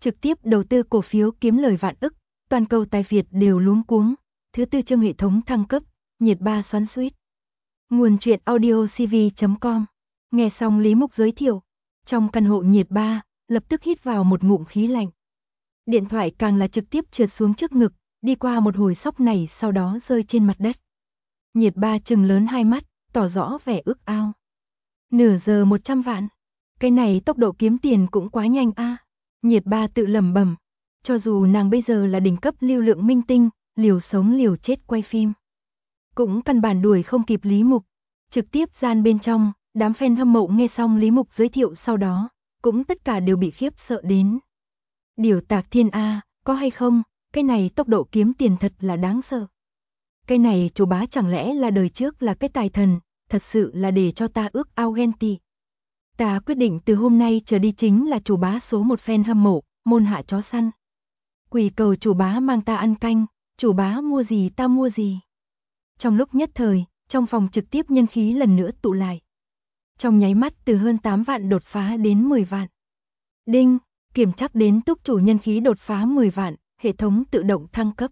trực tiếp đầu tư cổ phiếu kiếm lời vạn ức, toàn cầu tài Việt đều luống cuống. Thứ tư chương hệ thống thăng cấp, nhiệt ba xoắn xuýt. Nguồn truyện audio cv.com. Nghe xong Lý Mục giới thiệu, trong căn hộ nhiệt ba, lập tức hít vào một ngụm khí lạnh. Điện thoại càng là trực tiếp trượt xuống trước ngực, đi qua một hồi sóc nảy sau đó rơi trên mặt đất. Nhiệt ba trừng lớn hai mắt, tỏ rõ vẻ ước ao. Nửa giờ 100 vạn. Cái này tốc độ kiếm tiền cũng quá nhanh a. Nhiệt ba tự lẩm bẩm. Cho dù nàng bây giờ là đỉnh cấp lưu lượng minh tinh, liều sống liều chết quay phim, cũng căn bản đuổi không kịp Lý Mục. Trực tiếp gian bên trong, đám fan hâm mộ nghe xong Lý Mục giới thiệu sau đó, cũng tất cả đều bị khiếp sợ đến. Điều Tạc Thiên A, có hay không, cái này tốc độ kiếm tiền thật là đáng sợ. Cái này chủ bá chẳng lẽ là đời trước là cái tài thần, thật sự là để cho ta ước ao ghen tị. Ta quyết định từ hôm nay trở đi chính là chủ bá số 1 fan hâm mộ, môn hạ chó săn. Quỳ cầu chủ bá mang ta ăn canh, chủ bá mua gì ta mua gì. Trong lúc nhất thời, trong phòng trực tiếp nhân khí lần nữa tụ lại. Trong nháy mắt từ hơn 8 vạn đột phá đến 10 vạn. Đinh, kiểm chắc đến túc chủ nhân khí đột phá 10 vạn, hệ thống tự động thăng cấp.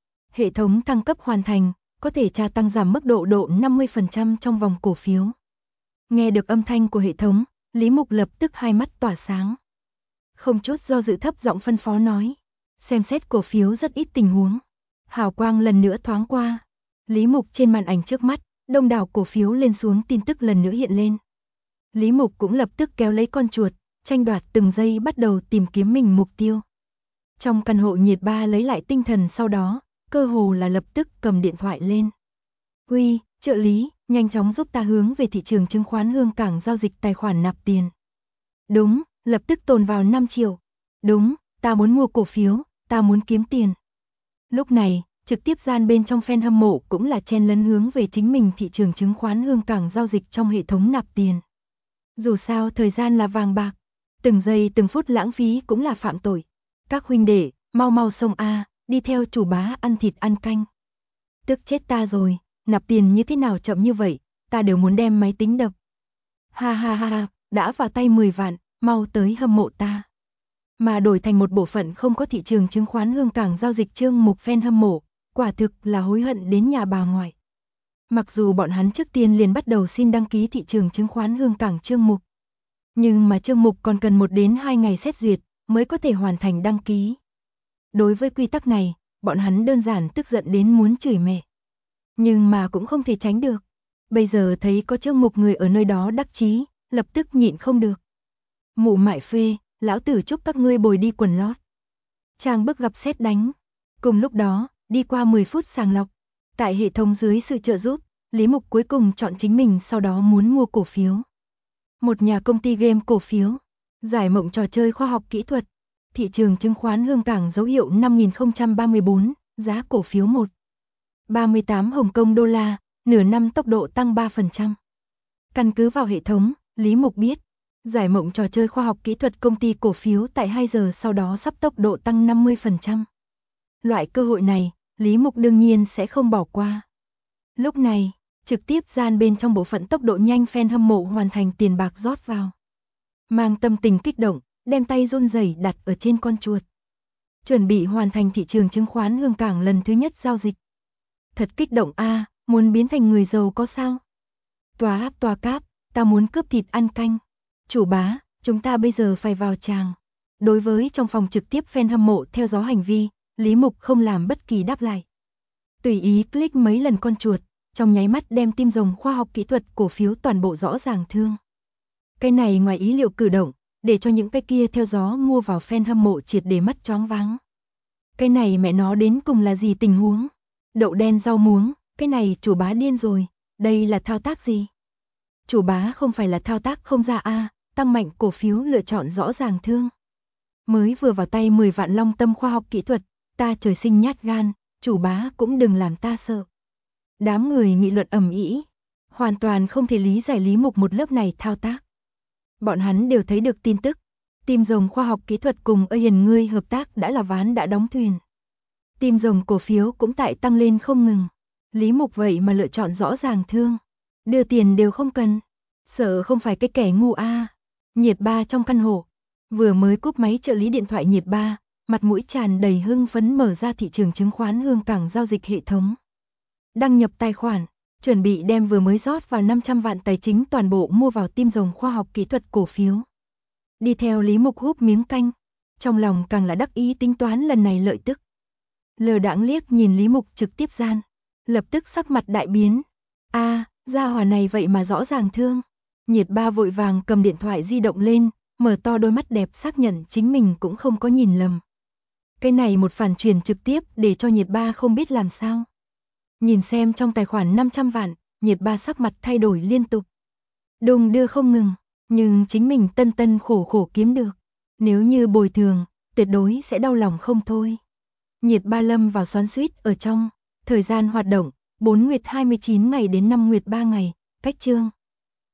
Hệ thống thăng cấp hoàn thành, có thể gia tăng giảm mức độ 50% trong vòng cổ phiếu. Nghe được âm thanh của hệ thống, Lý Mục lập tức hai mắt tỏa sáng. Không chút do dự thấp giọng phân phó nói. Xem xét cổ phiếu rất ít tình huống. Hào quang lần nữa thoáng qua. Lý Mục trên màn ảnh trước mắt, đông đảo cổ phiếu lên xuống tin tức lần nữa hiện lên. Lý Mục cũng lập tức kéo lấy con chuột, tranh đoạt từng giây bắt đầu tìm kiếm mình mục tiêu. Trong căn hộ nhiệt ba lấy lại tinh thần sau đó, cơ hồ là lập tức cầm điện thoại lên. Huy, trợ lý, nhanh chóng giúp ta hướng về thị trường chứng khoán Hương Cảng giao dịch tài khoản nạp tiền. Đúng, lập tức tồn vào 5 triệu. Đúng, ta muốn mua cổ phiếu, ta muốn kiếm tiền. Lúc này, trực tiếp gian bên trong fan hâm mộ cũng là chen lấn hướng về chính mình thị trường chứng khoán Hương Cảng giao dịch trong hệ thống nạp tiền. Dù sao thời gian là vàng bạc, từng giây từng phút lãng phí cũng là phạm tội. Các huynh đệ, mau mau xông a, đi theo chủ bá ăn thịt ăn canh. Tức chết ta rồi, nạp tiền như thế nào chậm như vậy, ta đều muốn đem máy tính đập. Ha ha ha ha, đã vào tay 10 vạn, mau tới hâm mộ ta. Mà đổi thành một bộ phận không có thị trường chứng khoán Hương Cảng giao dịch chương mục fan hâm mộ, quả thực là hối hận đến nhà bà ngoại. Mặc dù bọn hắn trước tiên liền bắt đầu xin đăng ký thị trường chứng khoán Hương Cảng chương mục, nhưng mà chương mục còn cần 1 đến 2 ngày xét duyệt mới có thể hoàn thành đăng ký. Đối với quy tắc này, bọn hắn đơn giản tức giận đến muốn chửi mẹ. Nhưng mà cũng không thể tránh được. Bây giờ thấy có chương mục người ở nơi đó đắc chí, lập tức nhịn không được. Mụ mại phê, lão tử chúc các ngươi bồi đi quần lót. Trang bức gặp sét đánh. Cùng lúc đó, đi qua 10 phút sàng lọc, tại hệ thống dưới sự trợ giúp, Lý Mục cuối cùng chọn chính mình sau đó muốn mua cổ phiếu. Một nhà công ty game cổ phiếu, giải mộng trò chơi khoa học kỹ thuật, thị trường chứng khoán Hương Cảng dấu hiệu 5034, giá cổ phiếu 1,38 Hồng Kông đô la, nửa năm tốc độ tăng 3%. Căn cứ vào hệ thống, Lý Mục biết, giải mộng trò chơi khoa học kỹ thuật công ty cổ phiếu tại 2 giờ sau đó sắp tốc độ tăng 50%. Loại cơ hội này, Lý Mục đương nhiên sẽ không bỏ qua. Lúc này, trực tiếp gian bên trong bộ phận tốc độ nhanh fan hâm mộ hoàn thành tiền bạc rót vào. Mang tâm tình kích động, đem tay run rẩy đặt ở trên con chuột. Chuẩn bị hoàn thành thị trường chứng khoán Hương Cảng lần thứ nhất giao dịch. Thật kích động a, muốn biến thành người giàu có sao? Tòa cáp, ta muốn cướp thịt ăn canh. Chủ bá, chúng ta bây giờ phải vào tràng. Đối với trong phòng trực tiếp fan hâm mộ theo dõi hành vi, Lý Mục không làm bất kỳ đáp lại. Tùy ý click mấy lần con chuột, trong nháy mắt đem tim rồng khoa học kỹ thuật cổ phiếu toàn bộ rõ ràng thương. Cái này ngoài ý liệu cử động, để cho những cái kia theo gió mua vào fan hâm mộ triệt để mắt choáng váng. Cái này mẹ nó đến cùng là gì tình huống? Đậu đen rau muống, cái này chủ bá điên rồi, đây là thao tác gì? Chủ bá không phải là thao tác không ra a, tăng mạnh cổ phiếu lựa chọn rõ ràng thương. Mới vừa vào tay 10 vạn long tâm khoa học kỹ thuật, ta trời sinh nhát gan, chủ bá cũng đừng làm ta sợ. Đám người nghị luận ầm ĩ, hoàn toàn không thể lý giải Lý Mục một lớp này thao tác. Bọn hắn đều thấy được tin tức, Tim rồng khoa học kỹ thuật cùng Ian ngươi hợp tác đã là ván đã đóng thuyền. Tim rồng cổ phiếu cũng tại tăng lên không ngừng. Lý Mục vậy mà lựa chọn rõ ràng thương, đưa tiền đều không cần, sợ không phải cái kẻ ngu a. Nhiệt ba trong căn hộ, Vừa mới cúp máy trợ lý điện thoại nhiệt ba, mặt mũi tràn đầy hưng phấn mở ra thị trường chứng khoán Hương Cảng giao dịch hệ thống. Đăng nhập tài khoản, chuẩn bị đem vừa mới rót vào 500 vạn tài chính toàn bộ mua vào Tim Rồng khoa học kỹ thuật cổ phiếu. Đi theo Lý Mục húp miếng canh, trong lòng càng là đắc ý tính toán lần này lợi tức. Lờ đãng liếc nhìn Lý Mục trực tiếp gian, lập tức sắc mặt đại biến. Gia hỏa này vậy mà rõ ràng thương. Nhiệt ba vội vàng cầm điện thoại di động lên, mở to đôi mắt đẹp xác nhận chính mình cũng không có nhìn lầm. Cái này một phản truyền trực tiếp để cho nhiệt ba không biết làm sao. Nhìn xem trong tài khoản 500 vạn, nhiệt ba sắc mặt thay đổi liên tục. Đùng đưa không ngừng, nhưng chính mình tân tân khổ khổ kiếm được. Nếu như bồi thường, tuyệt đối sẽ đau lòng không thôi. Nhiệt ba lâm vào xoắn xuýt ở trong, thời gian hoạt động, 4 nguyệt 29 ngày đến 5 nguyệt 3 ngày, cách chương.